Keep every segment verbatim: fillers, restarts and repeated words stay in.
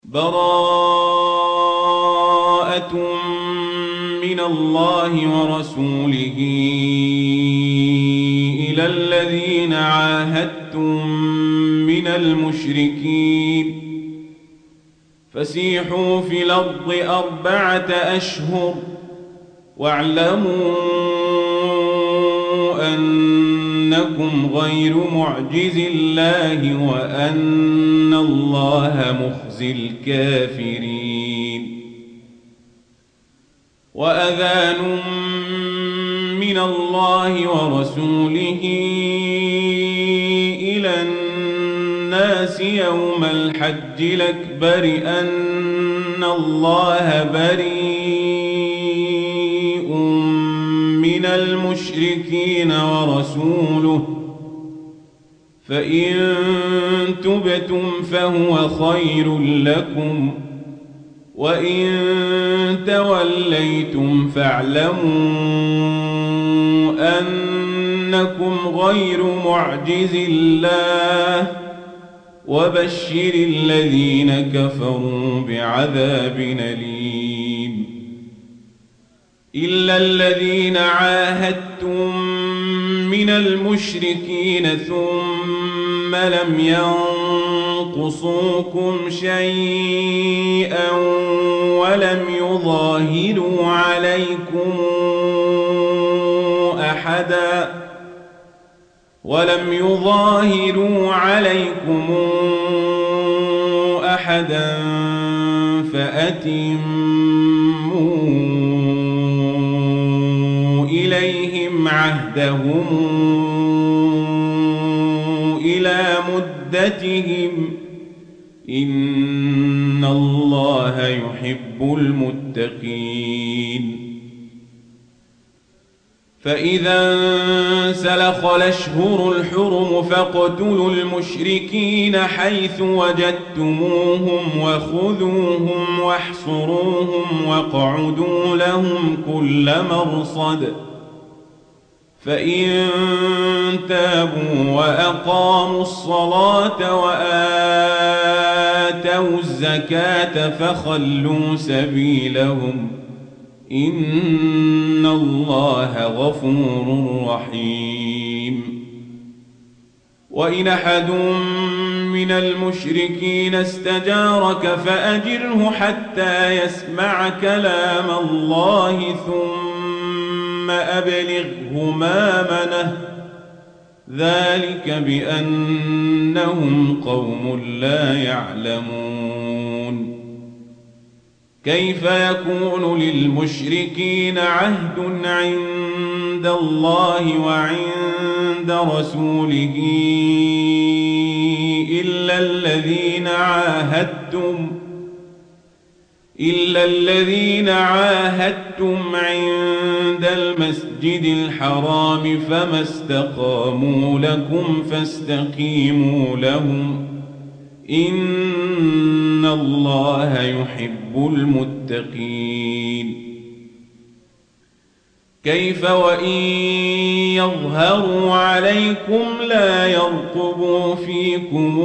براءة من الله ورسوله إلى الذين عاهدتم من المشركين فسيحوا في الأرض أربعة أشهر واعلموا أنكم غير معجز الله وأن الله مخزي الكافرين. وأذان من الله ورسوله إلى الناس يوم الحج الأكبر أن الله بريء من المشركين ورسوله فإن تبتم فهو خير لكم وإن توليتم فاعلموا أنكم غير معجز الله وبشر الذين كفروا بعذاب أليم. إلا الذين عاهدتم من المشركين ثم لم ينقصوكم شيئا ولم يظاهروا عليكم أحدا ولم يظاهروا عليكم أحدا فأتموا إليهم عهدهم إلى مدتهم إن الله يحب المتقين. فإذا انسلخ الأشهر الحرم فاقتلوا المشركين حيث وجدتموهم وخذوهم واحصروهم واقعدوا لهم كل مرصد فإن تابوا وأقاموا الصلاة وآتوا الزكاة فخلوا سبيلهم إن الله غفور رحيم. وإن أحد من المشركين استجارك فأجره حتى يسمع كلام الله ثم أبلغه مأمنه ذلك بأنهم قوم لا يعلمون. كيف يكون للمشركين عهد عند الله وعند رسوله إلا الذين عاهدتم إلا الذين عاهدتم عند المسجد الحرام فما استقاموا لكم فاستقيموا لهم إن الله يحب المتقين. كيف وإن يظهروا عليكم لا يرقبوا فيكم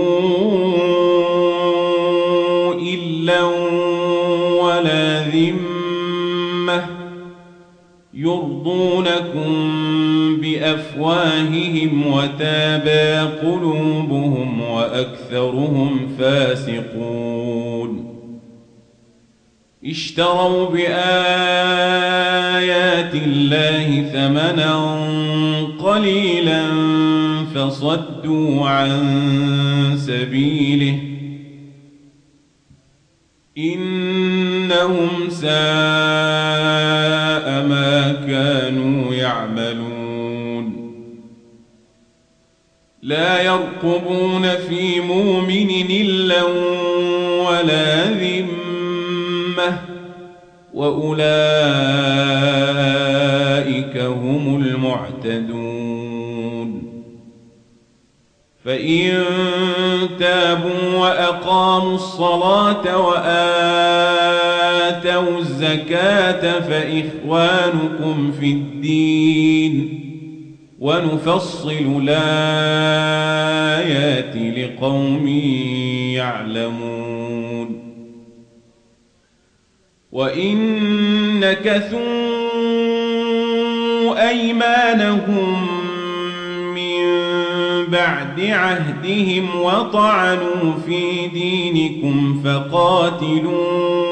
إلا ولا ذمة يرضونكم بأفواههم وتابى قلوبهم وأكثرهم فاسقون. اشتروا بآيات الله ثمنا قليلا فصدوا عن سبيله إنهم ساء ما كانوا يعملون. لا يرقبون في مؤمن إلا ولا ذمة وأولئك هم المعتدون. فإن تابوا وأقاموا الصلاة وآتوا الزكاة فإخوانكم في الدين ونفصل الآيات لقوم يعلمون. وإن نكثوا أيمانهم من بعد عهدهم وطعنوا في دينكم فقاتلوا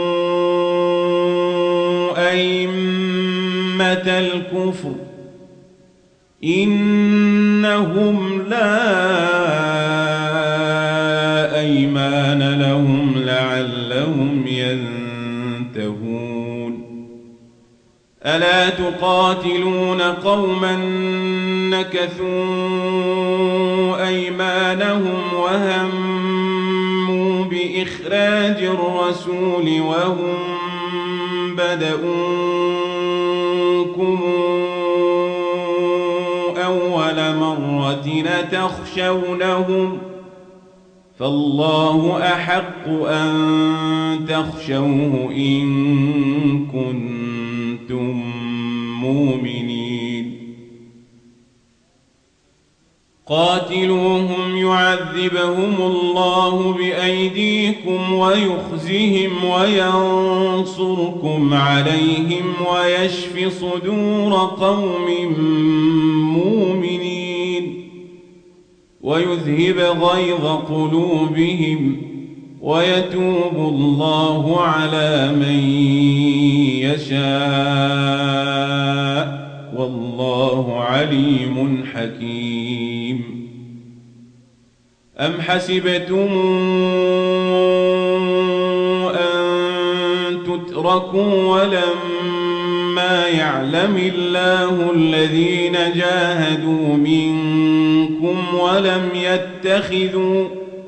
أئمة الكفر إنهم لا أيمان لهم لعلهم ينتهون ألا تقاتلون قوما نكثوا أيمانهم وهموا بإخراج الرسول وهم بدؤوكم أول مرة تخشونهم فالله أحق أن تخشوه إن كنتم مؤمنين قاتلوهم يعذبهم الله بأيديكم ويخزهم وينصركم عليهم ويشف صدور قوم مؤمنين ويذهب غيظ قلوبهم ويتوب الله على من يشاء والله عليم حكيم أم حسبتم أن تتركوا ولما يعلم الله الذين جاهدوا منكم ولم يتخذوا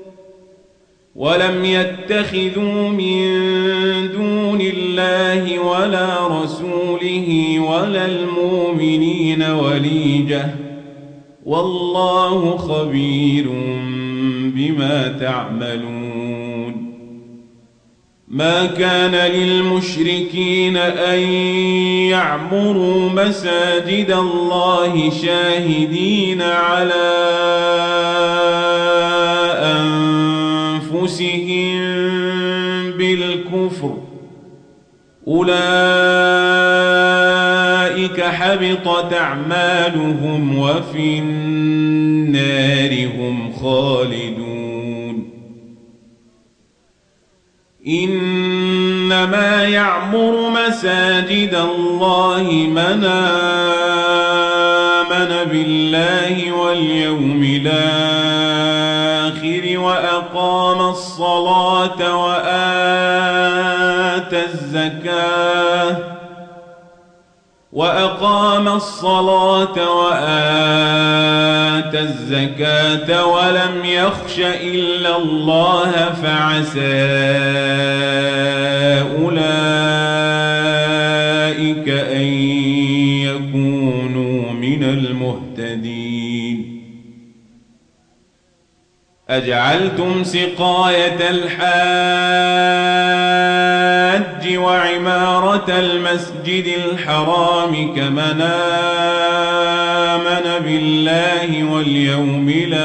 ولم يتخذوا من دون الله ولا رسوله ولا المؤمنين وليجة والله خبير بما تعملون ما كان للمشركين أن يعمروا مساجد الله شاهدين على أنفسهم بالكفر أولئك حبطت أعمالهم وفي النار هم خالدون إنما يعمر مساجد الله من آمن بالله واليوم الآخر وأقام الصلاة وآتى الزكاة وأقام الصلاة وآتى الزكاة ولم يخش إلا الله فعسى أولئك أن يكونوا من المهتدين أجعلتم سقاية الحاج وعمارة المسجد الحرام كمن آمن بالله واليوم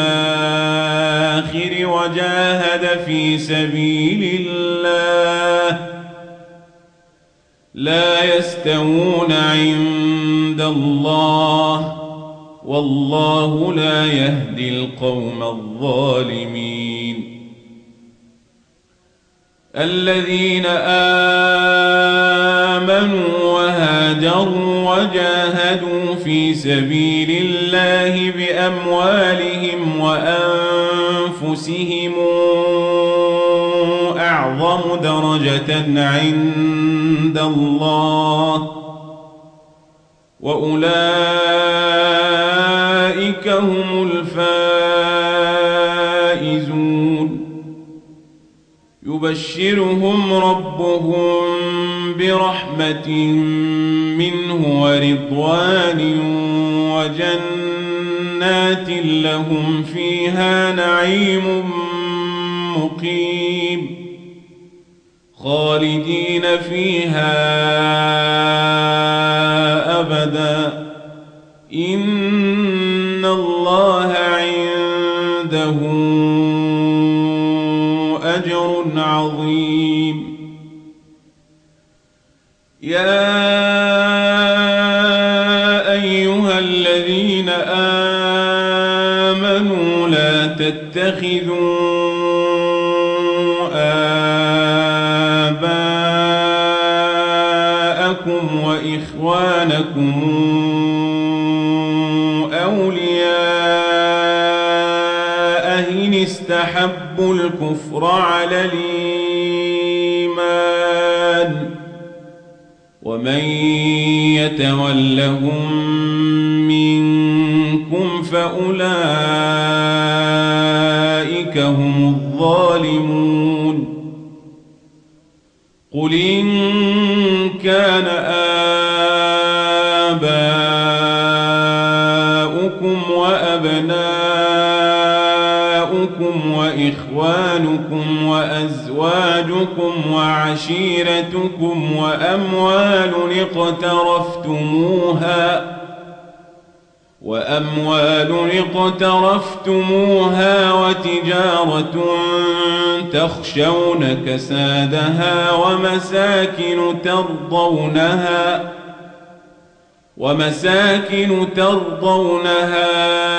الآخر وجاهد في سبيل الله لا يستوون عند الله والله لا يهدي القوم الظالمين الذين آمنوا وهاجروا وجاهدوا في سبيل الله بأموالهم وأنفسهم أعظم درجة عند الله وأولئك هم الفائزون يبشرهم ربهم برحمة منه ورضوان وجنات لهم فيها نعيم مقيم خالدين فيها أبدا إن الله عنده أجر عظيم يا أيها الذين آمنوا لا تتخذوا آباءكم وإخوانكم أولياء إن استحبوا الكفر على الإيمان ومن يتولهم منكم فأولئك هم الظالمون قل إن كان آباؤكم وأبناؤكم وإخوانكم وأزواجكم وعشيرتكم وأموال اقترفتموها وأموال اقترفتموها وتجارة تخشون كسادها ومساكن ترضونها ومساكن ترضونها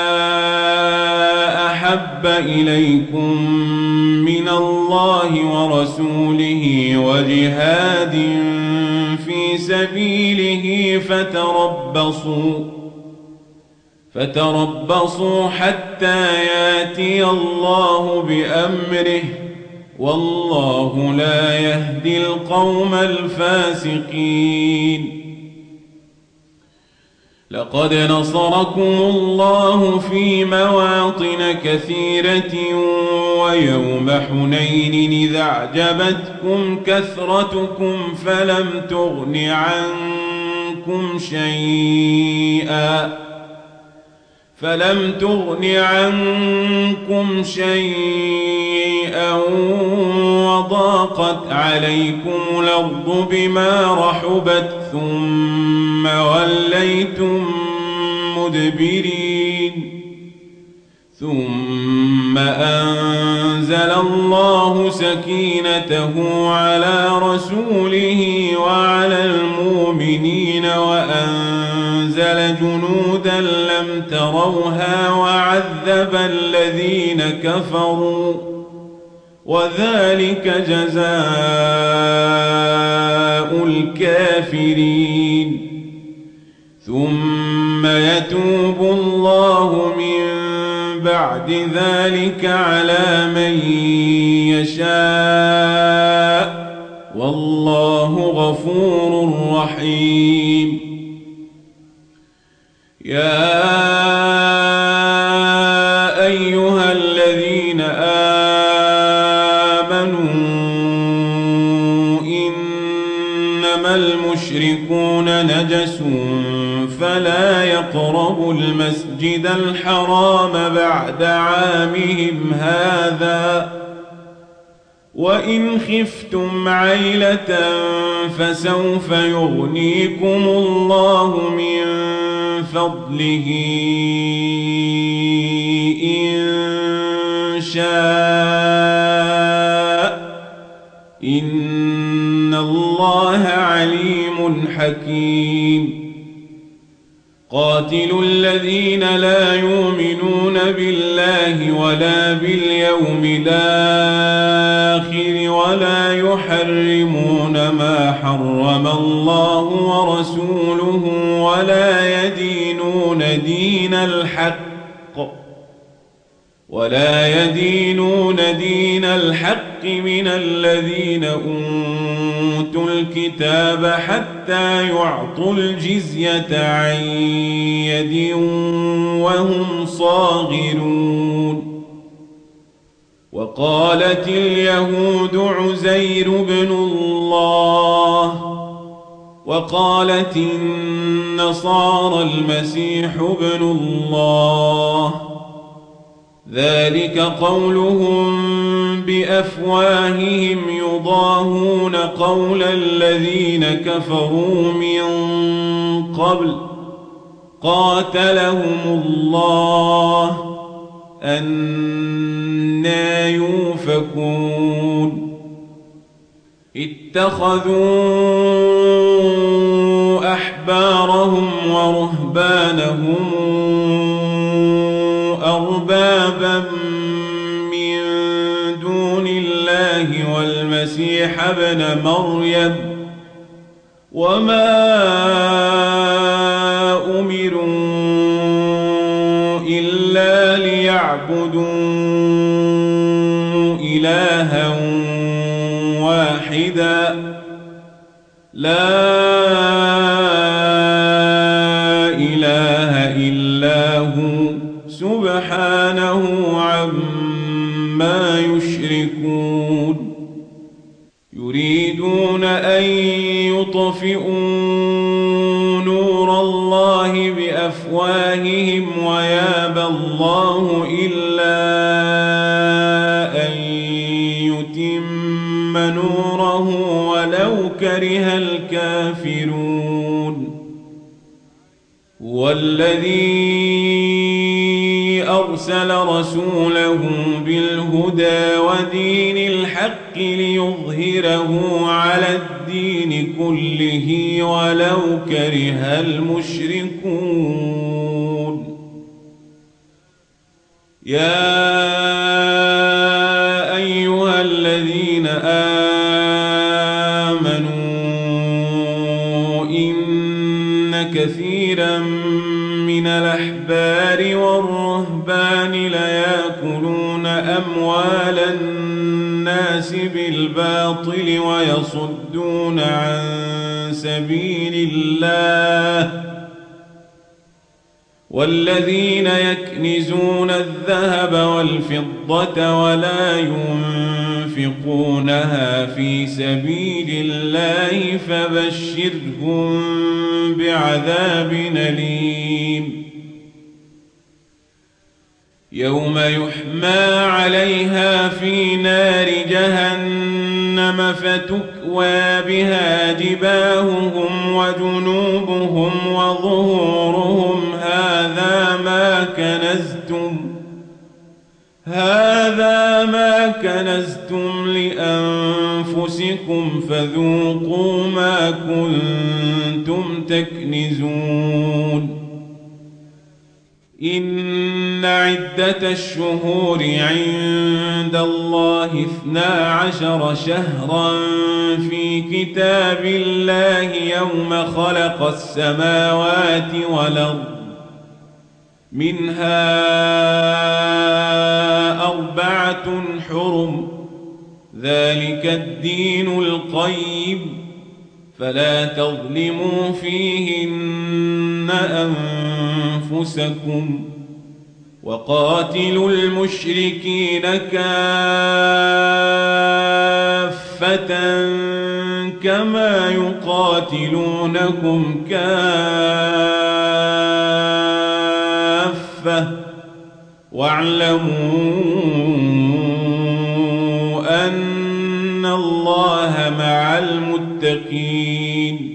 أحب إليكم من الله ورسوله وجهاد في سبيله فتربصوا فتربصوا حتى ياتي الله بأمره والله لا يهدي القوم الفاسقين لقد نصركم الله في مواطن كثيرة ويوم حنين إذا أعجبتكم كثرتكم فلم تغن عنكم شيئا فلم تغن عنكم شيئا وضاقت عليكم الأرض بما رحبت ثم وليتم مدبرين ثم أنزل الله سكينته على رسوله وعلى المؤمنين وأنزل جنودا لم تروها وعذب الذين كفروا وذلك جزاء الكافرين ثم يتوب الله من بعد ذلك على من يشاء والله غفور رحيم يا أيها الذين آمنوا إنما المشركون نجس فلا يقربوا المسجد الحرام بعد عامهم هذا وإن خفتم عيلة فسوف يغنيكم الله من فضله إن شاء إن الله عليم حكيم قاتلوا الذين لا يؤمنون بالله ولا باليوم الآخر ولا يحرمون ما حرم الله ورسوله ولا يدينون دين الحق ولا يدينون دين الحق من الذين أوتوا الكتاب حتى يعطوا الجزية عن يد وهم صاغرون وقالت اليهود عزير بن الله وقالت النصارى المسيح ابن الله ذلك قولهم بأفواههم يضاهون قول الذين كفروا من قبل قاتلهم الله أنى يؤفكون اتخذوا أحبارهم ورهبانهم أربابا من دون الله والمسيح ابن مريم وما أمروا إلا ليعبدوا إلها واحدا لا إله إلا هو سبحانه عما يشركون يريدون أن يطفئوا نور الله بأفواههم ويابى الله إلا أن يتم نوره ولو كره الكافرون هو الذي أرسل رسوله بالهدى ودين الحق ليظهره على الدين كله ولو كره المشركون يا أيها الذين آمنوا إن كثيرا من الأحبار والرهبان ليأكلون أموال الناس بالباطل ويصدون عن سبيل الله والذين يكنزون الذهب والفضة ولا ينفقونها في سبيل الله فبشرهم بعذاب أليم يوم يحمى عليها في نار جهنم فتكوى بها جباههم وجنوبهم وظهورهم هذا ما كنزتم هذا ما كنزتم لأنفسكم فذوقوا ما كنتم تكنزون إن عدة الشهور عند الله اثنا عشر شهرا في كتاب الله يوم خلق السماوات والأرض منها أربعة حرم ذلك الدين القيم فلا تظلموا فيهن أنفسكم وقاتلوا المشركين كافة كما يقاتلونكم كافة واعلموا أن الله مع المتقين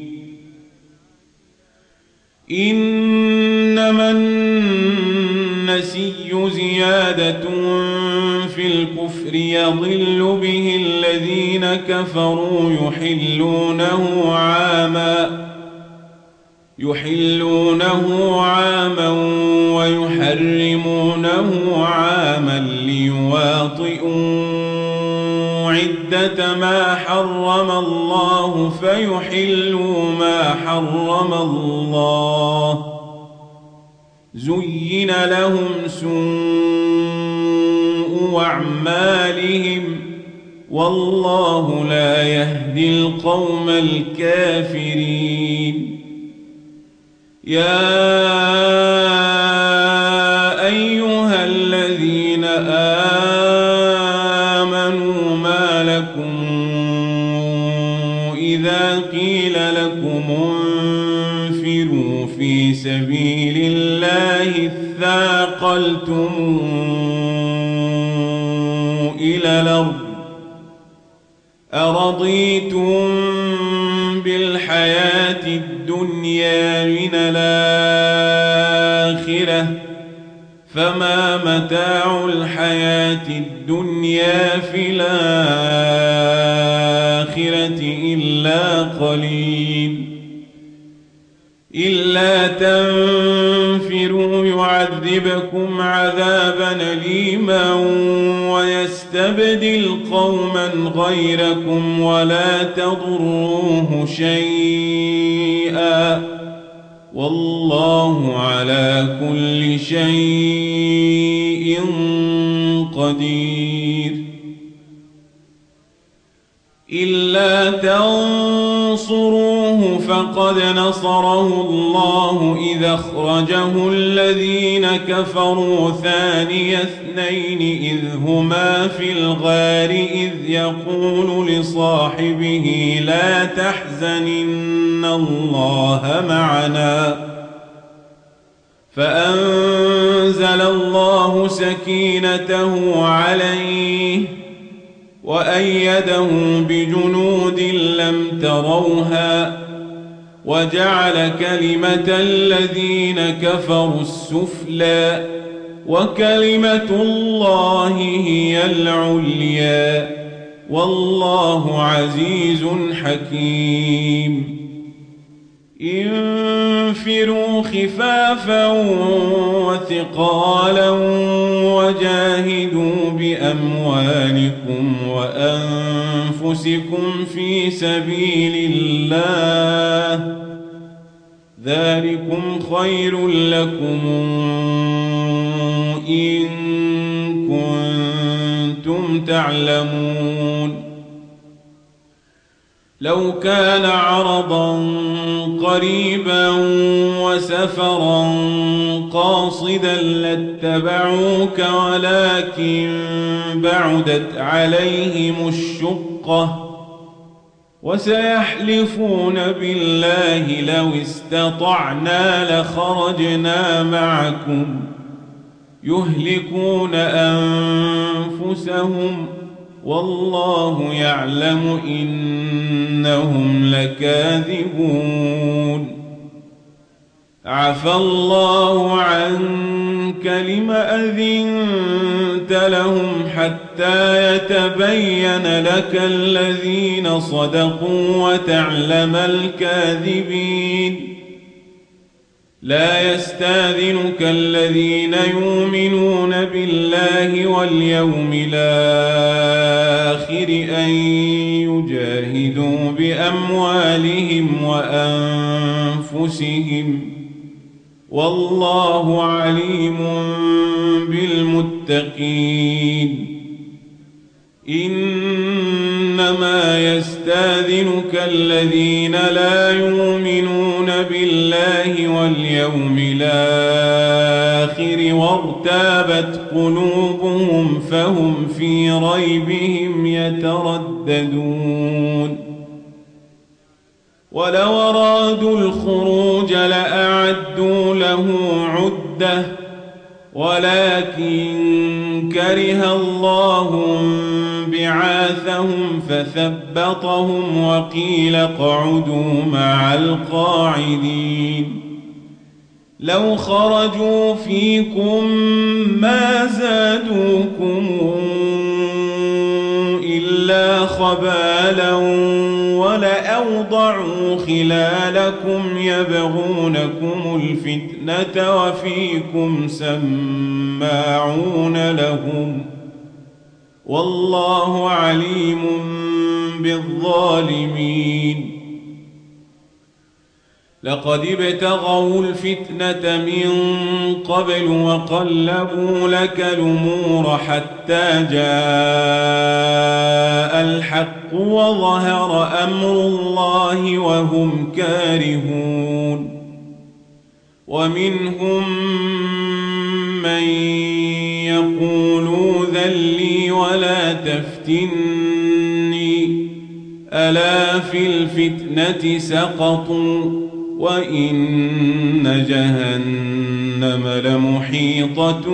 إنما النسي زيادة في الكفر يضل به الذين كفروا يحلونه عاما يحلونه عاما ويحرمونه عاما ليواطئوا عدة ما حرم الله فيحلوا ما حرم الله زين لهم سوء أعمالهم والله لا يهدي القوم الكافرين يا أيها الذين آمنوا ما لكم إذا قيل لكم انفروا في سبيل الله اثاقلتم إلى الأرض أرضيتم بالحياة الدنيا من الآخرة فما متاع الحياة الدنيا في الآخرة إلا قليل إلا تنفروا يعذبكم عذابا أليما ويستبدل قوما غيركم ولا تضروه شيئا والله على كل شيء قدير. إلا تنصروه فقد نصره الله إذ أخرجه الذين كفروا ثاني اثنين إذ هما في الغار إذ يقول لصاحبه لا تحزن إن الله معنا فأنزل الله سكينته عليه وأيده بجنود لم تروها وجعل كلمة الذين كفروا السفلى وكلمة الله هي العليا والله عزيز حكيم. انفروا خفافا وثقالا وجاهدوا بأموالكم وأنفسكم في سبيل الله ذلكم خير لكم إن كنتم تعلمون. لو كان عرضا قريبا وسفرا قاصدا لاتبعوك ولكن بعدت عليهم الشقة وسيحلفون بالله لو استطعنا لخرجنا معكم يهلكون أنفسهم والله يعلم إنهم لكاذبون. عفى الله عنك لم أذنت لهم حتى يتبين لك الذين صدقوا وتعلم الكاذبين. لا يستاذنك الذين يؤمنون بالله واليوم الآخر أن يجاهدوا بأموالهم وأنفسهم والله عليم بالمتقين. إنما يستاذنك الذين لا يؤمنون بالله واليوم الآخر وارتابت قلوبهم فهم في ريبهم يترددون. ولو أرادوا الخروج لأعدوا له عدة ولكن كره الله بعاثهم فثبطهم وقيل اقعدوا مع القاعدين. لو خرجوا فيكم ما زادوكم إلا خبالا ولأوضعوا خلالكم يبغونكم الفتنة وفيكم سماعون لهم والله عليم بالظالمين. لقد ابتغوا الفتنة من قبل وقلبوا لك الأمور حتى جاء الحق وظهر أمر الله وهم كارهون. ومنهم من يقول ذلي ولا تفتني ألا في الفتنة سقطوا وإن جهنم لمحيطة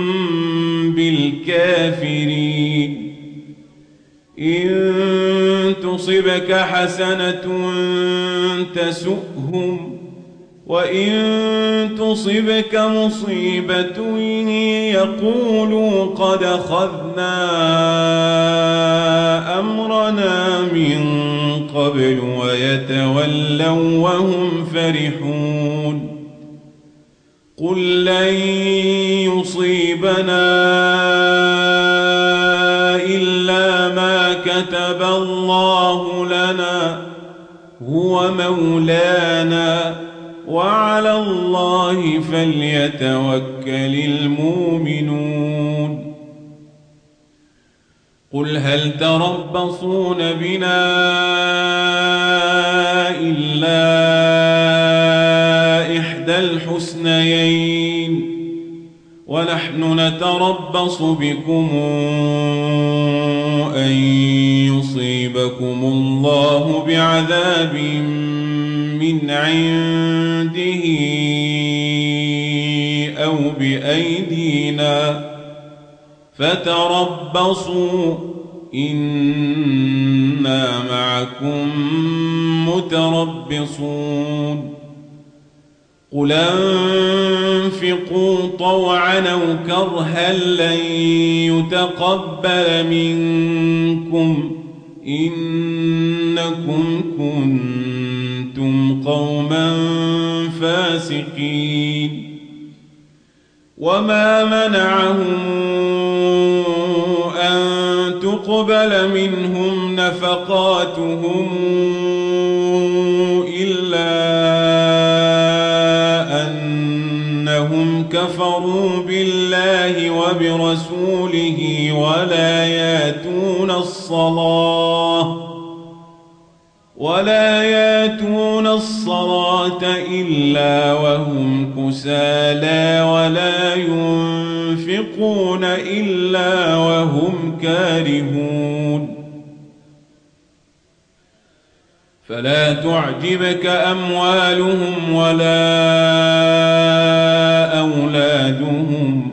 بالكافرين. إن تصبك حسنة تسؤهم وإن تصبك مصيبة يقولوا قد أخذنا أمرنا من قبل ويتولوا وهم فرحون قل لن يصيبنا إلا ما كتب الله لنا هو مولانا وعلى الله فليتوكل المؤمنون قل هل تربصون بنا إلا إحدى الحسنيين ونحن نتربص بكم أن يصيبكم الله بعذاب من عنده أو بأيدينا فتربصوا إنا معكم متربصون قل أنفقوا طوعا أو كرها لن يتقبل منكم إنكم كنتم قوما فاسقين وما منعهم أن تقبل منهم نفقاتهم إلا أنهم كفروا بالله وبرسوله ولا ياتون الصلاة ولا ياتون الصلاة إلا وهم كسالى ولا ينفقون إلا وهم كارهون فلا تعجبك أموالهم ولا أولادهم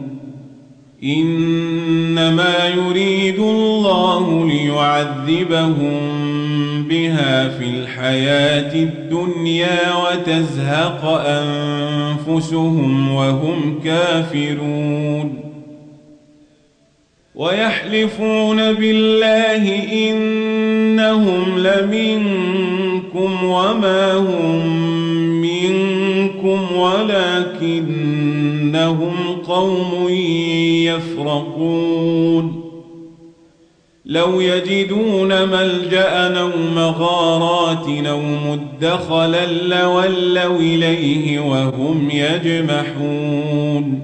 إنما يريد الله ليعذبهم بها في الحياة الدنيا وتزهق أنفسهم وهم كافرون ويحلفون بالله إنهم لمنكم وما هم منكم ولكنهم قوم يفرقون لو يجدون ملجأ أو مغارات أو مدخلا لولوا إليه وهم يجمحون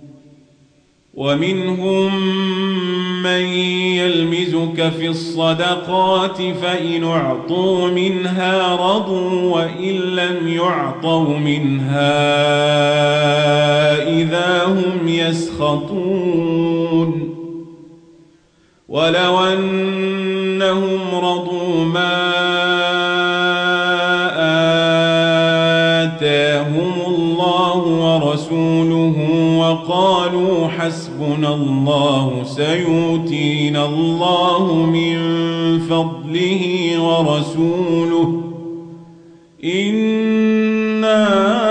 ومنهم من يلمزك في الصدقات فإن أعطوا منها رضوا وإن لم يعطوا منها إذا هم يسخطون ولو أنهم رضوا ما آتاهم الله ورسوله وقالوا حسبنا الله سيؤتينا الله من فضله ورسوله إنا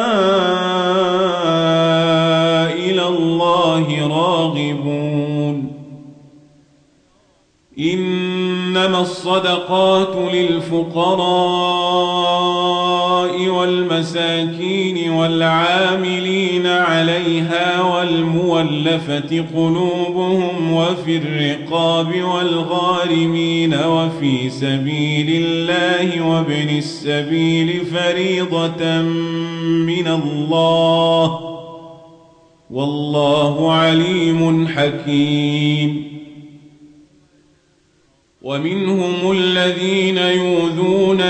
إلى الله راغبون إنما الصدقات للفقراء والمساكين والعاملين عليها والمولفة قلوبهم وفي الرقاب والغارمين وفي سبيل الله وابن السبيل فريضة من الله والله عليم حكيم ومنهم الذين يؤذون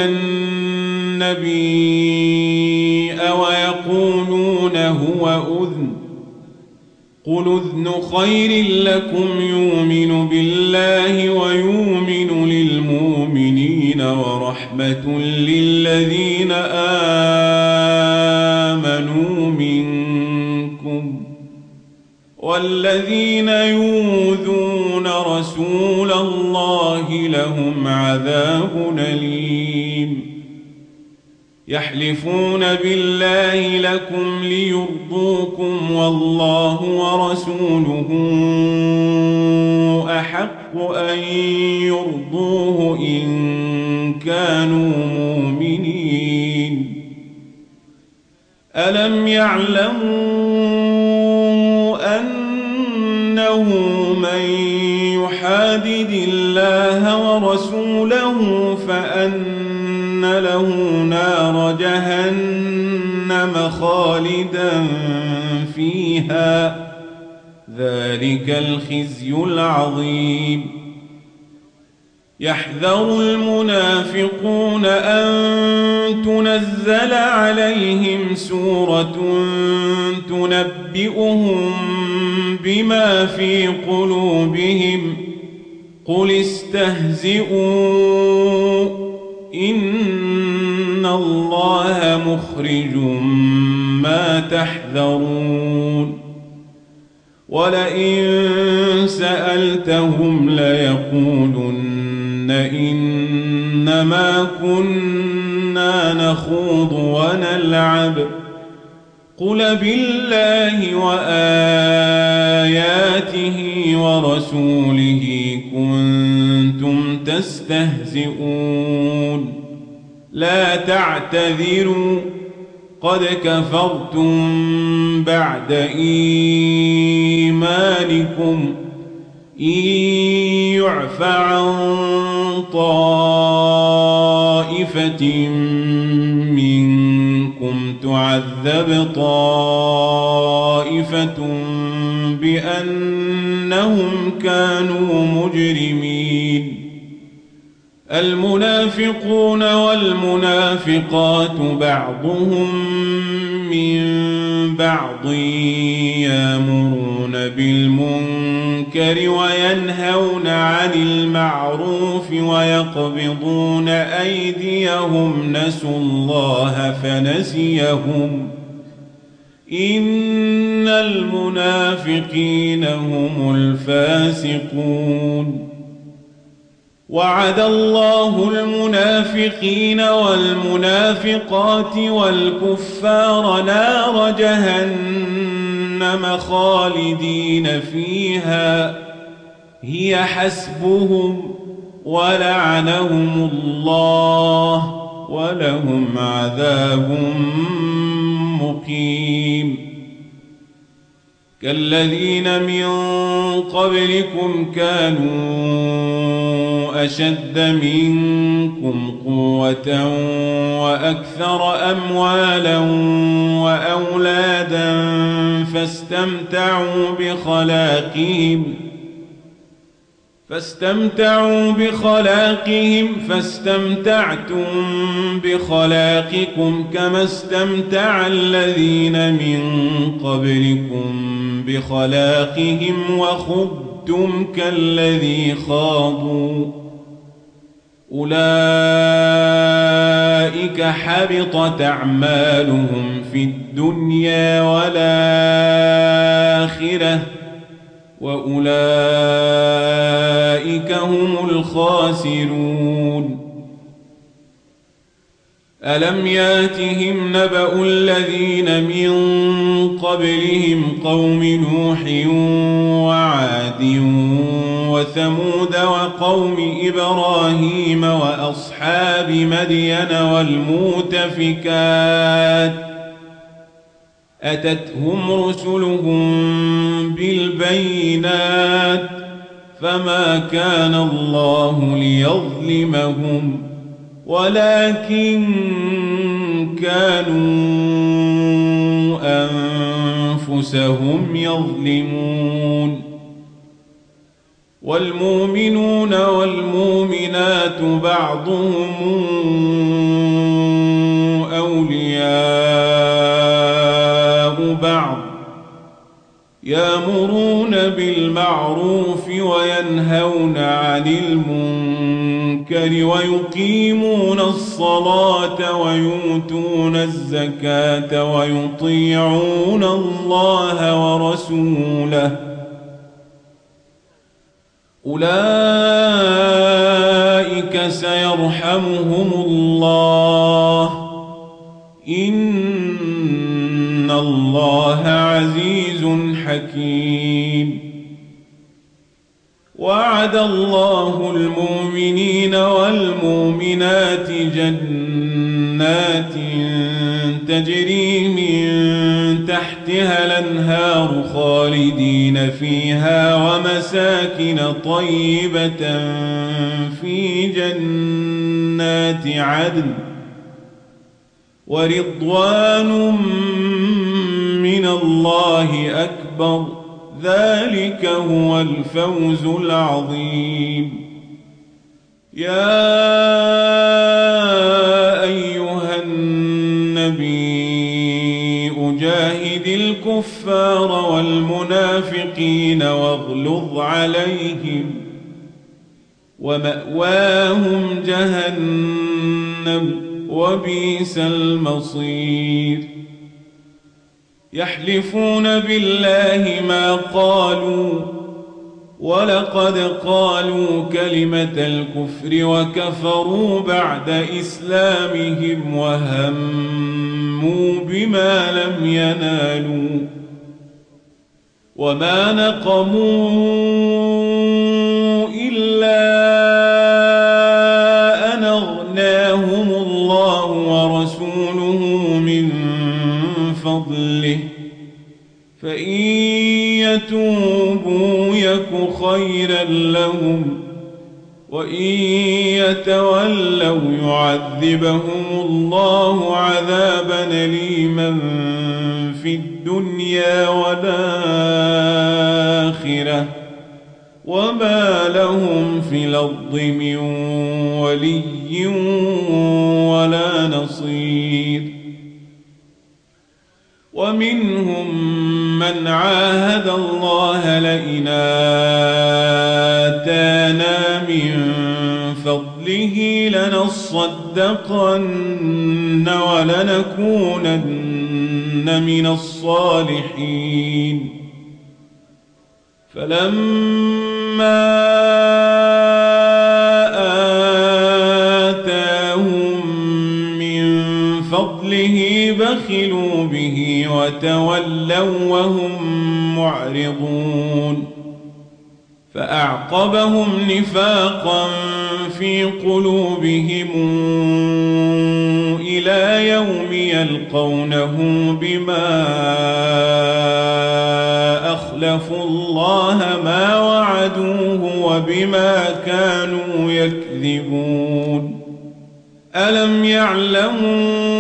النبي ويقولون هو أذن قل أذن خير لكم يؤمن بالله ويؤمن للمؤمنين ورحمة للذين آمنوا منكم والذين يؤذون رسول الله لهم عذاب أليم يحلفون بالله لكم ليرضوكم والله ورسوله أحق أن يرضوه إن كانوا مؤمنين ألم يعلموا أنه من يحادد الله ورسوله فأن له نار جهنم خالدا فيها ذلك الخزي العظيم يحذر المنافقون أن تنزل عليهم سورة تنبئهم بما في قلوبهم قل استهزئوا إن الله مخرج ما تحذرون ولئن سألتهم ليقولن إنما كنا نخوض ونلعب قل بالله وآياته ورسوله كنتم تستهزئون لا تعتذروا قد كفرتم بعد إيمانكم إن يعف عن طائفة منكم تعذب طائفة بأنهم كانوا مجرمين المنافقون والمنافقات بعضهم من بعض يأمرون بالمنكر وينهون عن المعروف ويقبضون أيديهم نسوا الله فنسيهم إن المنافقين هم الفاسقون وعد الله المنافقين والمنافقات والكفار نار جهنم خالدين فيها هي حسبهم ولعنهم الله ولهم عذاب مقيم كالذين من قبلكم كانوا أشد منكم قوة وأكثر أموالا وأولادا فاستمتعوا بخلاقهم فاستمتعوا بخلاقهم فاستمتعتم بخلاقكم كما استمتع الذين من قبلكم بخلاقهم وخضتم كالذي خاضوا أولئك حبطت أعمالهم في الدنيا والآخرة وأولئك هم الخاسرون ألم ياتهم نبأ الذين من قبلهم قوم نوح وعاد وثمود وقوم إبراهيم وأصحاب مدين والمؤتفكات أتتهم رسلهم بالبينات فما كان الله ليظلمهم ولكن كانوا أنفسهم يظلمون والمؤمنون والمؤمنات بعضهم أولياء بعض يأمرون بالمعروف وينهون عن المنكر ويقيمون الصلاة ويؤتون الزكاة ويطيعون الله ورسوله أولئك سيرحمهم الله وعد الله المؤمنين والمؤمنات جنات تجري من تحتها الأنهار خالدين فيها ومساكن طيبة في جنات عدن ورضوان من الله أكبر ذلك هو الفوز العظيم. يا أيها النبي أجاهد الكفار والمنافقين واغلظ عليهم ومأواهم جهنم وبئس المصير. يحلفون بالله ما قالوا ولقد قالوا كلمة الكفر وكفروا بعد إسلامهم وهموا بما لم ينالوا وما نقموا إلا أن أغناهم الله ورسوله من فضله فإن يتوبوا يك خيرا لهم وإن يتولوا يعذبهم الله عذابا أليما في الدنيا والآخرة وما لهم في الأرض من ولي ولا نصير. ومنهم من عاهد الله لئن آتانا من فضله لنصدقن ولنكونن من الصالحين فلما آتاهم من فضله بخلوا به وتولوا وهم معرضون فأعقبهم نفاقا في قلوبهم إلى يوم يلقونه بما أخلفوا الله ما وعدوه وبما كانوا يكذبون. ألم يعلموا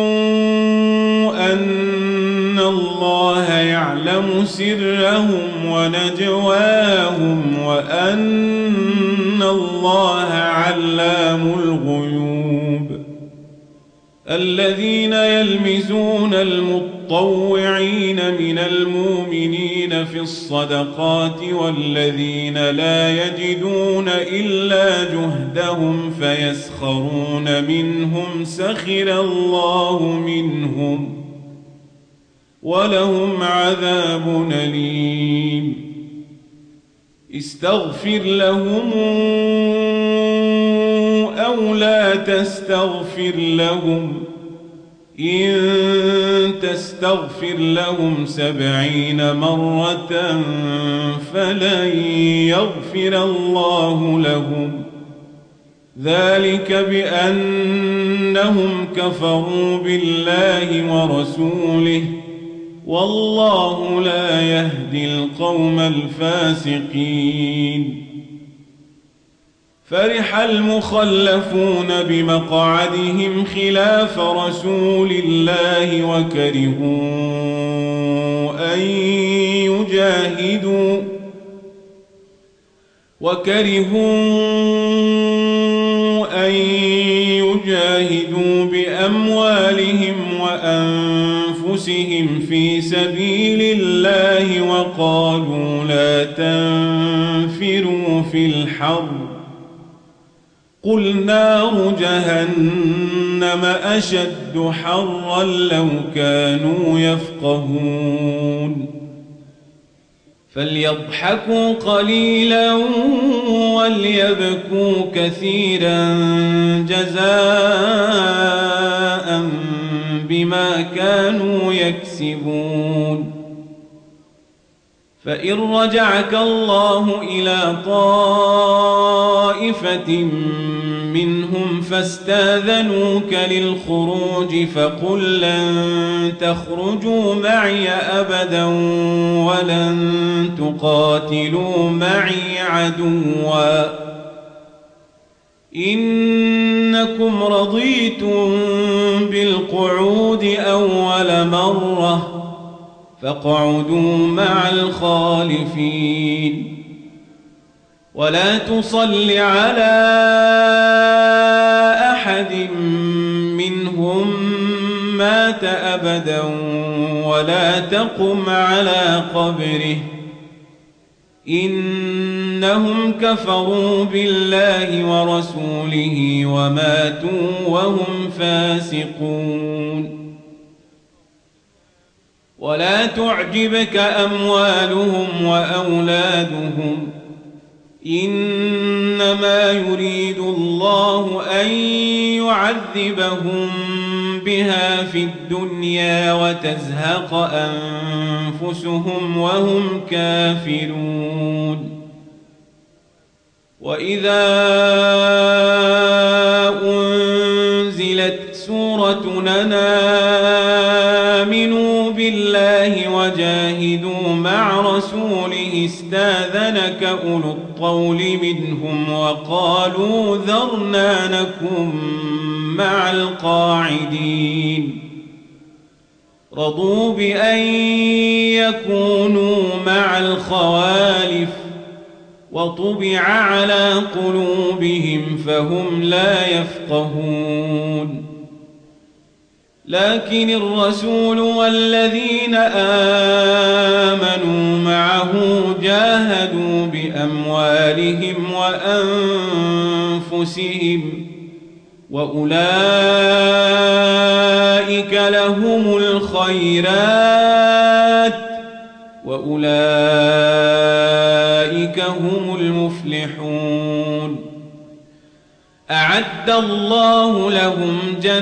أن الله يعلم سرهم ونجواهم وأن الله علام الغيوب. الذين يلمزون المطوعين من المؤمنين في الصدقات والذين لا يجدون إلا جهدهم فيسخرون منهم سخر الله منهم ولهم عذاب أليم. استغفر لهم أو لا تستغفر لهم إن تستغفر لهم سبعين مرة فلن يغفر الله لهم ذلك بأنهم كفروا بالله ورسوله والله لا يهدي القوم الفاسقين. فرح المخلفون بمقعدهم خلاف رسول الله وكرهوا أن يجاهدوا وكرهوا أن يجاهدوا بأموالهم وأنفسهم في سبيل الله وقالوا لا تنفروا في الحر قل نار جهنم أشد حرا لو كانوا يفقهون. فليضحكوا قليلا وليبكوا كثيرا جزاء بما كانوا يكسبون. فإن رجعك الله إلى طائفة منهم فاستاذنوك للخروج فقل لن تخرجوا معي أبدا ولن تقاتلوا معي عدوا إنكم رضيتم بالقعود أول مرة فاقعدوا مع الخالفين ولا تصل على أحد منهم مات أبدا ولا تقم على قبره إنهم كفروا بالله ورسوله وماتوا وهم فاسقون ولا تعجبك أموالهم وأولادهم إنما يريد الله أن يعذبهم بها في الدنيا وتزهق أنفسهم وهم كافرون وإذا أنزلت سورة أن آمنوا بالله وجاهدوا مع رسوله استاذنك أولو الطول منهم وقالوا ذرنا نكن مع القاعدين رضوا بأن يكونوا مع الخوالف وطبع على قلوبهم فهم لا يفقهون لكن الرسول والذين آمنوا معه جاهدوا بأموالهم وأنفسهم وأولئك لهم الخيرات وأولئك هم المفلحون أعد الله لهم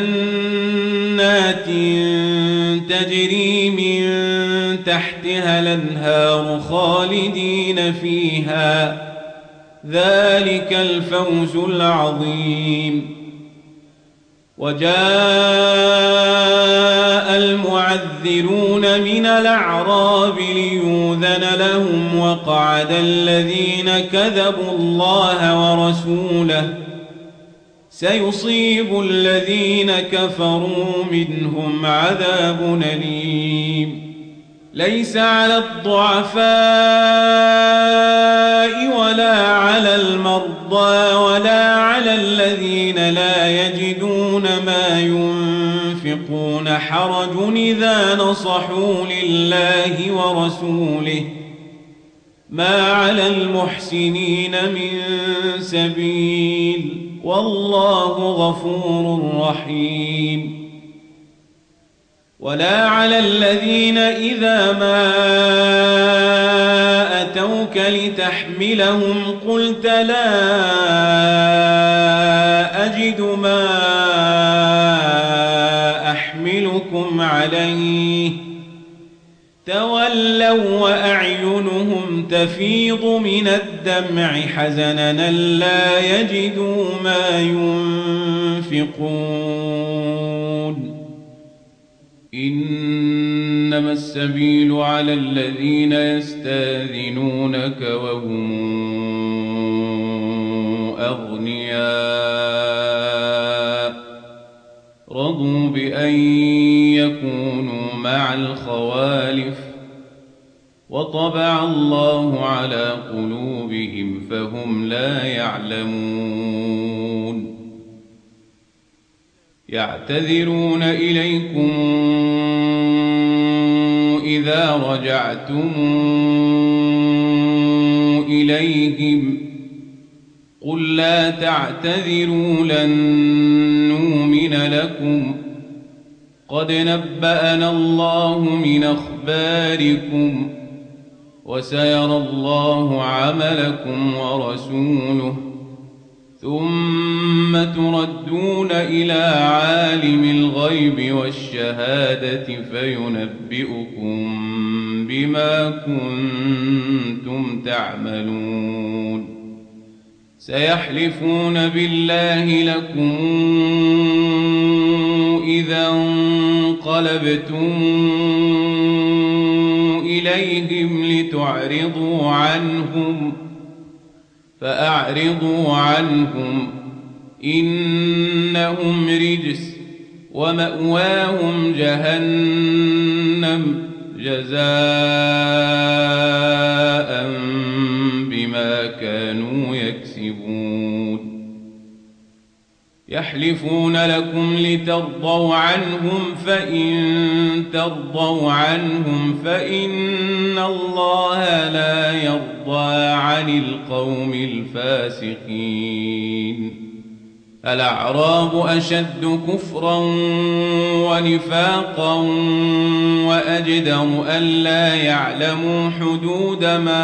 جنات تجري من تحتها الأنهار خالدين فيها ذلك الفوز العظيم وجاء المعذرون من الأعراب ليؤذن لهم وقعد الذين كذبوا الله ورسوله سيصيب الذين كفروا منهم عذاب أليم ليس على الضعفاء ولا على المرضى ولا على الذين لا يجدون ما ينفقون حرج إذا نصحوا لله ورسوله ما على المحسنين من سبيل والله غفور رحيم ولا على الذين إذا ما أتوك لتحملهم قلت لا أجد ما أحملكم عليه تولوا وأعينهم تفيض من الدمع حزنا لا يجدوا ما ينفقون إنما السبيل على الذين يستاذنونك وهم أغنياء رضوا بأن يكونوا مع الخوالف وطبع الله على قلوبهم فهم لا يعلمون يعتذرون إليكم إذا رجعتم إليهم قل لا تعتذروا لن نؤمن لكم قد نبأنا الله من أخباركم وسيرى الله عملكم ورسوله ثم تردون إلى عالم الغيب والشهادة فينبئكم بما كنتم تعملون سيحلفون بالله لكم إذا انقلبتم إليهم لتعرضوا عنهم فأعرضوا عنهم إنهم رجس ومأواهم جهنم جزاء بما كانوا يكسبون يحلفون لكم لترضوا عنهم فإن ترضوا عنهم فإن الله لا يرضى عن القوم الفاسقين الأعراب أشد كفرا ونفاقا وأجدر ألا يعلموا حدود ما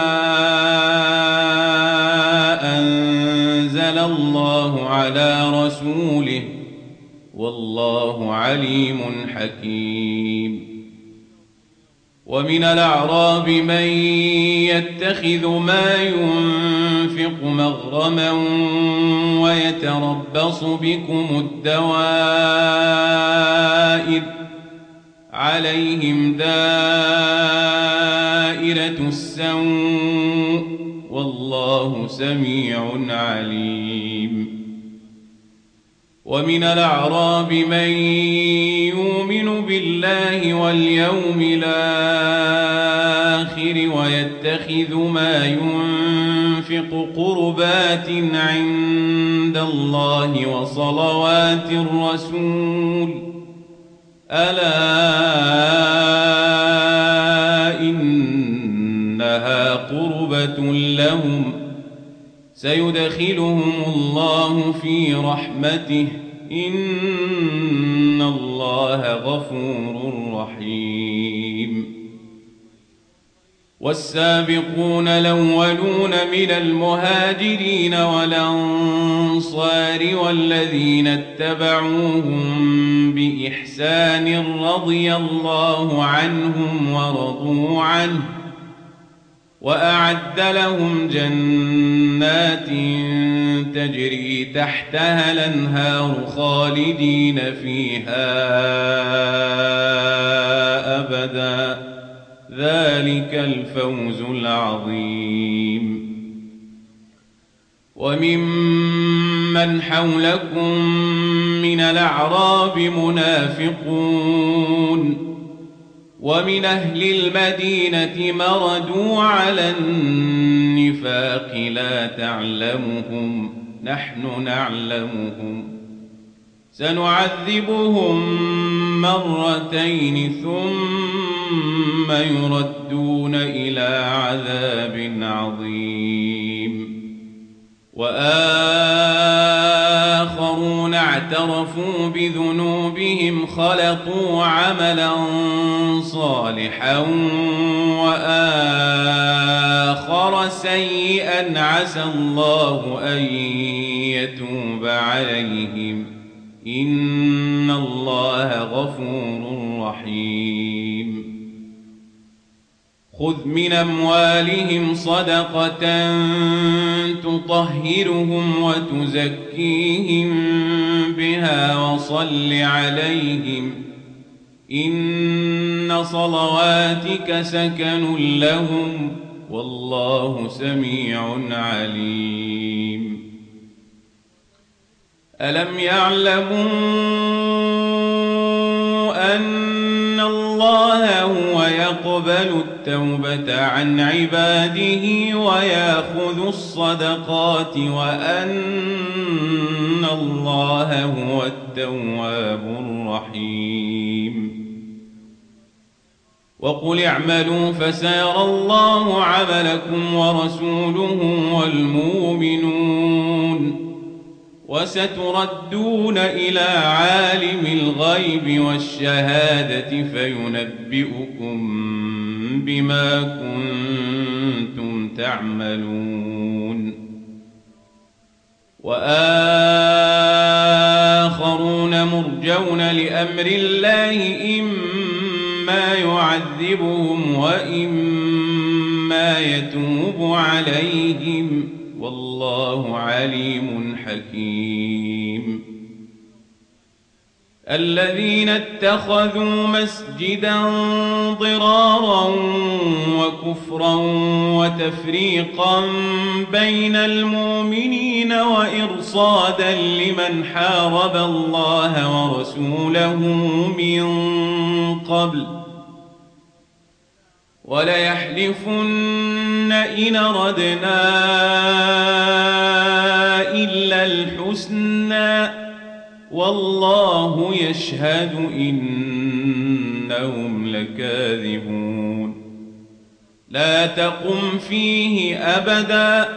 أنزل الله على رسوله والله عليم حكيم ومن الأعراب من يتخذ ما ينفق مغرما ويتربص بكم الدوائر عليهم دائرة السوء والله سميع عليم ومن الأعراب من يؤمن بالله واليوم الآخر ويتخذ ما ينفق قربات عند الله وصلوات الرسول ألا إنها قربة لهم سيدخلهم الله في رحمته إن الله غفور رحيم والسابقون الأولون من المهاجرين والأنصار والذين اتبعوهم بإحسان رضي الله عنهم ورضوا عنه وأعد لهم جنات تجري تحتها الأنهار خالدين فيها أبدا ذلك الفوز العظيم وممن حولكم من الأعراب منافقون ومن أهل المدينة مردوا على النفاق لا تعلمهم نحن نعلمهم سنعذبهم مرتين ثم يردون إلى عذاب عظيم وآخرون اعترفوا بذنوبهم خلطوا عملا صالحا وآخر سيئا عسى الله أن يتوب عليهم إن الله غفور رحيم خذ من أموالهم صدقة تطهرهم وتزكيهم بها وصل عليهم إن صلواتك سكن لهم والله سميع عليم ألم يعلموا أن الله هو يقبل التوبة عن عباده ويأخذ الصدقات وأن الله هو التواب الرحيم وقل اعملوا فسيرى الله عملكم ورسوله والمؤمنون وستردون إلى عالم الغيب والشهادة فينبئكم بما كنتم تعملون وآخرون مرجون لأمر الله إما إما يعذبهم وإما يتوب عليهم والله عليم حكيم. الذين اتخذوا مسجدا ضرارا وكفرا وتفريقا بين المؤمنين وإرصادا لمن حارب الله ورسوله من قبل وليحلفن إن أردنا إلا الحسنى والله يشهد إنهم لكاذبون. لا تقم فيه أبدا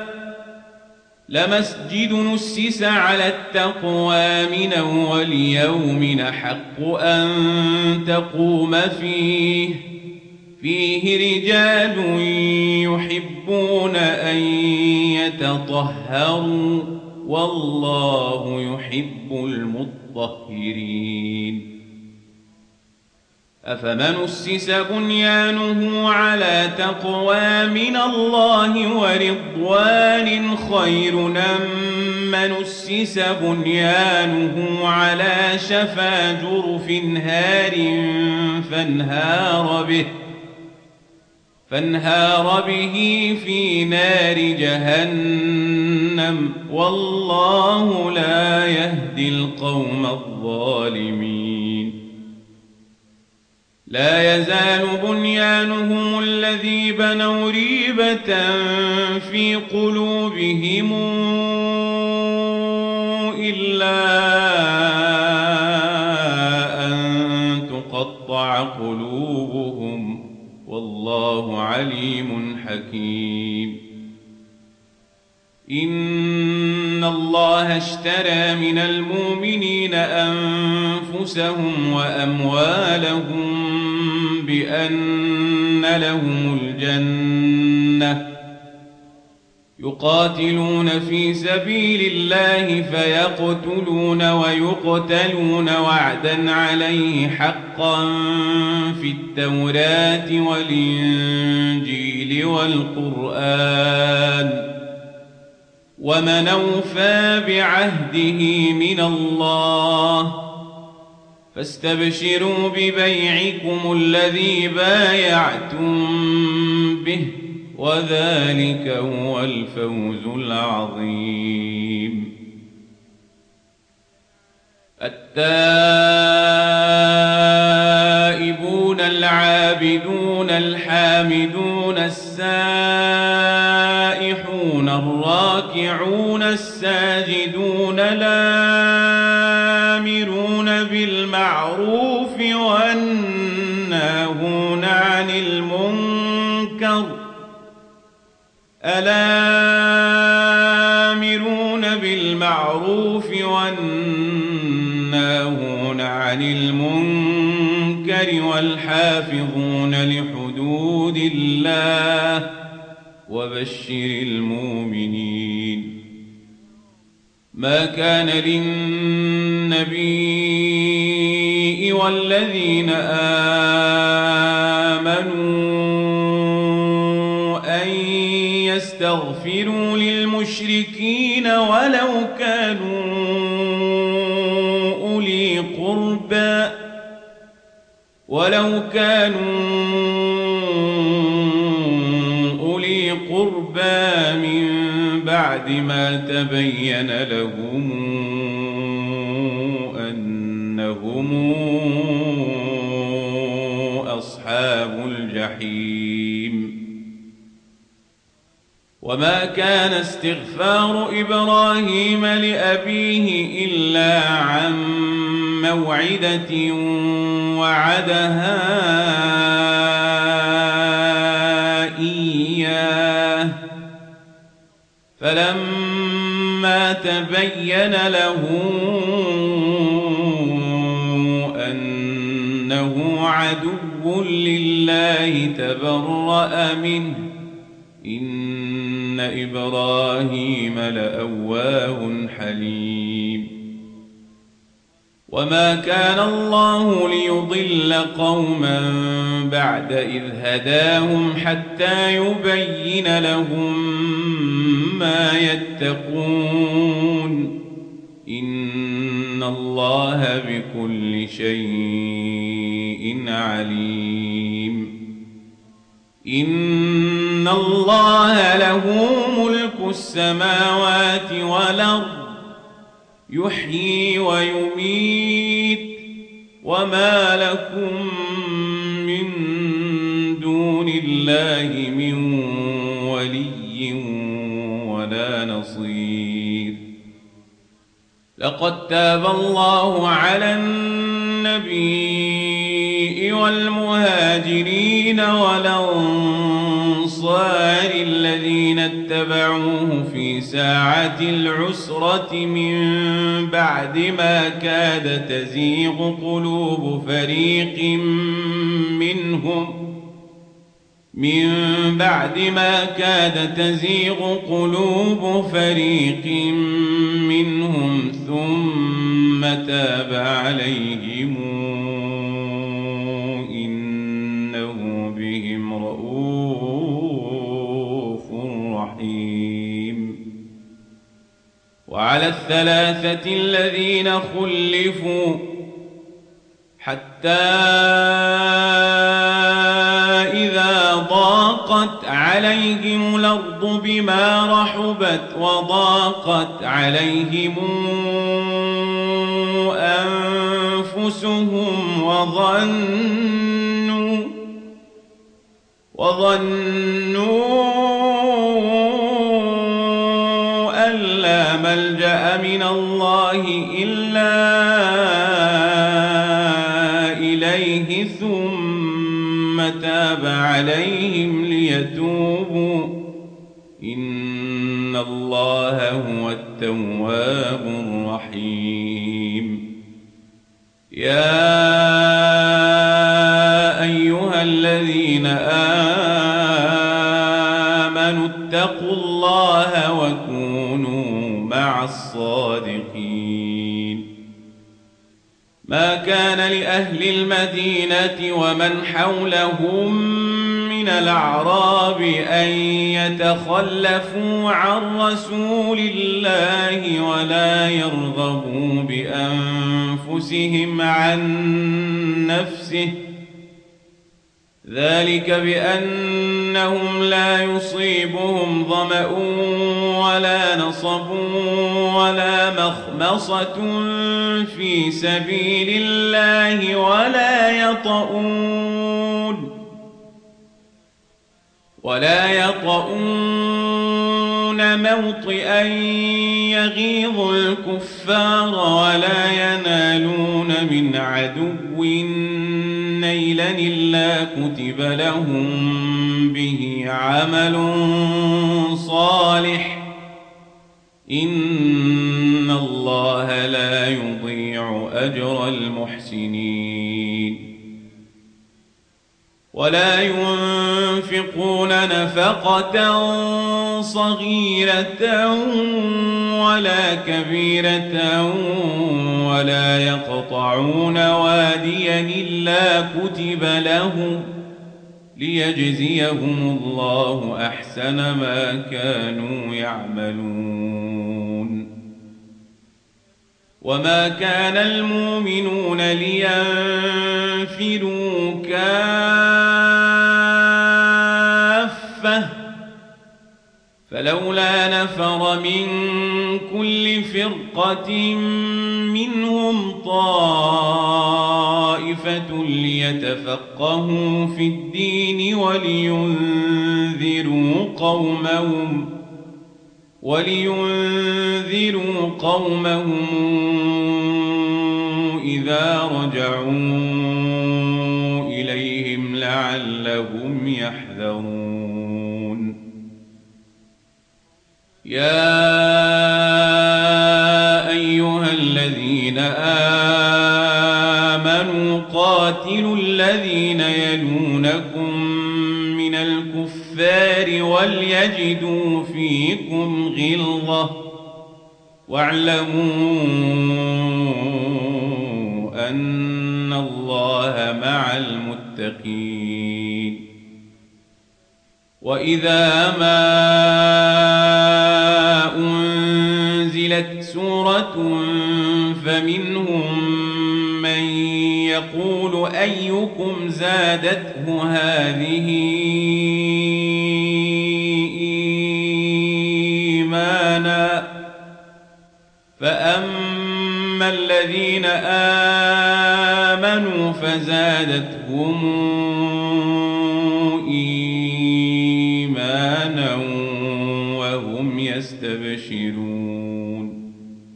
لمسجد نسس على التقوى من أول يوم أحق أن تقوم فيه فيه رجال يحبون أن يتطهروا والله يحب المطهرين. أفمن أسس بنيانه على تقوى من الله ورضوان خير أم من أسس بنيانه على شفا جرف هار فانهار به فانهار به في نار جهنم والله لا يهدي القوم الظالمين. لا يزال بنيانهم الذي بنوا ريبة في قلوبهم إلا أن تقطع قلوبهم والله عليم حكيم. إن الله اشترى من المؤمنين أنفسهم وأموالهم بأن لهم الجنة يقاتلون في سبيل الله فيقتلون ويقتلون وعدا عليه حقا في التوراة والإنجيل والقرآن ومن أوفى بعهده من الله فاستبشروا ببيعكم الذي بايعتم به وذلك هو الفوز العظيم. التائبون العابدون الحامدون السائحون الراكعون الساجدون الآمرون بالمعروف والناهون عن المنكر الآمرون بالمعروف والناهون عن المنكر والحافظون لحدود الله وبشر المؤمنين. ما كان للنبي والذين آمنوا أن يستغفروا للمشركين ولو كانوا أولي قربى ولو كانوا أولي قربى من بعد ما تبين لهم أنهم أصحاب الجحيم. وما كان استغفار إبراهيم لأبيه إلا عن موعدة وعدها إياه فلما تبين له أنه عدو لله تبرأ منه إن إبراهيم لأواه حليم. وما كان الله ليضل قوما بعد إذ هداهم حتى يبين لهم ما يتقون إن الله بكل شيء عليم إن الله له ملك السماوات والأرض يحيي ويميت وما لكم من دون الله من ولي ولا نصير لقد تاب الله على النبي والمهاجرين والأنصار الذين اتبعوه في ساعة العسرة من بعد ما كاد تزيغ قلوب فريق منهم من بعد ما كاد تزيغ قلوب فريق منهم ثم تاب عليهم إنه بهم رؤوف رحيم وعلى الثلاثة الذين خلفوا حتى إذا ضاقت عليهم الأرض بما رحبت وضاقت عليهم أنفسهم وظنوا وظنوا أن لا ملجأ من الله إلا إليه ثم تاب عليهم ليتوبوا إن الله هو التواب الرحيم يا أيها الذين آمنوا اتقوا الله وكونوا مع الصادقين ما كان لأهل المدينة ومن حولهم من الأعراب أن يتخلفوا عن رسول الله ولا يرغبوا بأنفسهم عن نفسه ذلك بأنهم لا يصيبهم ظمأ ولا نصب ولا مخمصة في سبيل الله ولا يطؤون ولا يطؤون موطئا يغيظ الكفار ولا ينالون من عدو نيلا إلا كتب لهم به عمل صالح إن الله لا يضيع أجر المحسنين ولا ينفقون نفقة صغيرة ولا كبيرة ولا يقطعون واديا إلا كتب لهم ليجزيهم الله أحسن ما كانوا يعملون وما كان المؤمنون لينفروا كافة فلولا نفر من كل فرقة منهم طائفة ليتفقهوا في الدين ولينذروا قومهم ولينذروا قومهم إذا رجعوا إليهم لعلهم يحذرون يا أيها الذين آمنوا قاتلوا الذين يلونكم من الكفار وليجدوا فيكم غلظة واعلموا أن الله مع المتقين. وإذا ما أنزلت سورة فمنهم من يقول أيكم زادته هذه إيمانا فأما الذين آمنوا فزادتهم إيمانا وهم يستبشرون.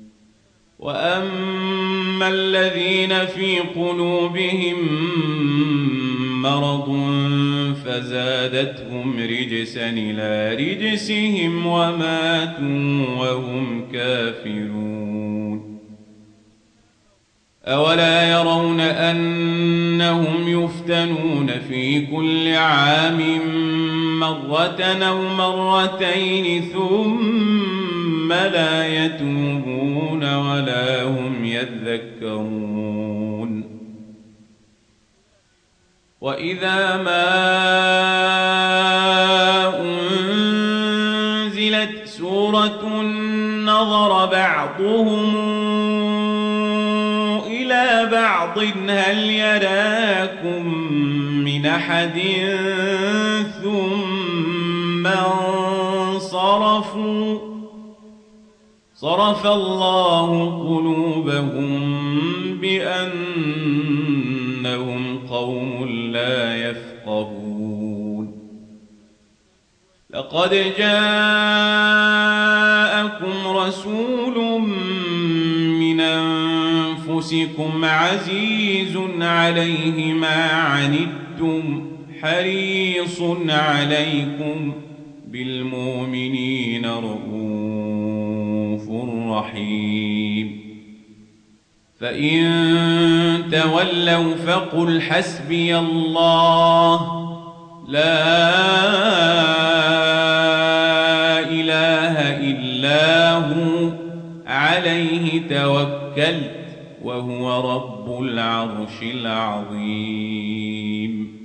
وأما الذين في قلوبهم مرض فزادتهم رجسا إلى رجسهم وماتوا وهم كافرون. أولا يرون أنهم يفتنون في كل عام مرة أو مرتين ثم لا يتوبون ولا هم يذكرون. وإذا ما أنزلت سورة نظر بعضهم إلى بعض هل يراكم من أحد ثم انصرفوا صرف الله قلوبهم بأنهم قوم لا يفقهون. لقد جاءكم رسول من أنفسكم عزيز عليه ما عنتم حريص عليكم بالمؤمنين رؤوف رحيم. فإن تولوا فقل حسبي الله لا إله إلا هو عليه توكلت وهو رب العرش العظيم.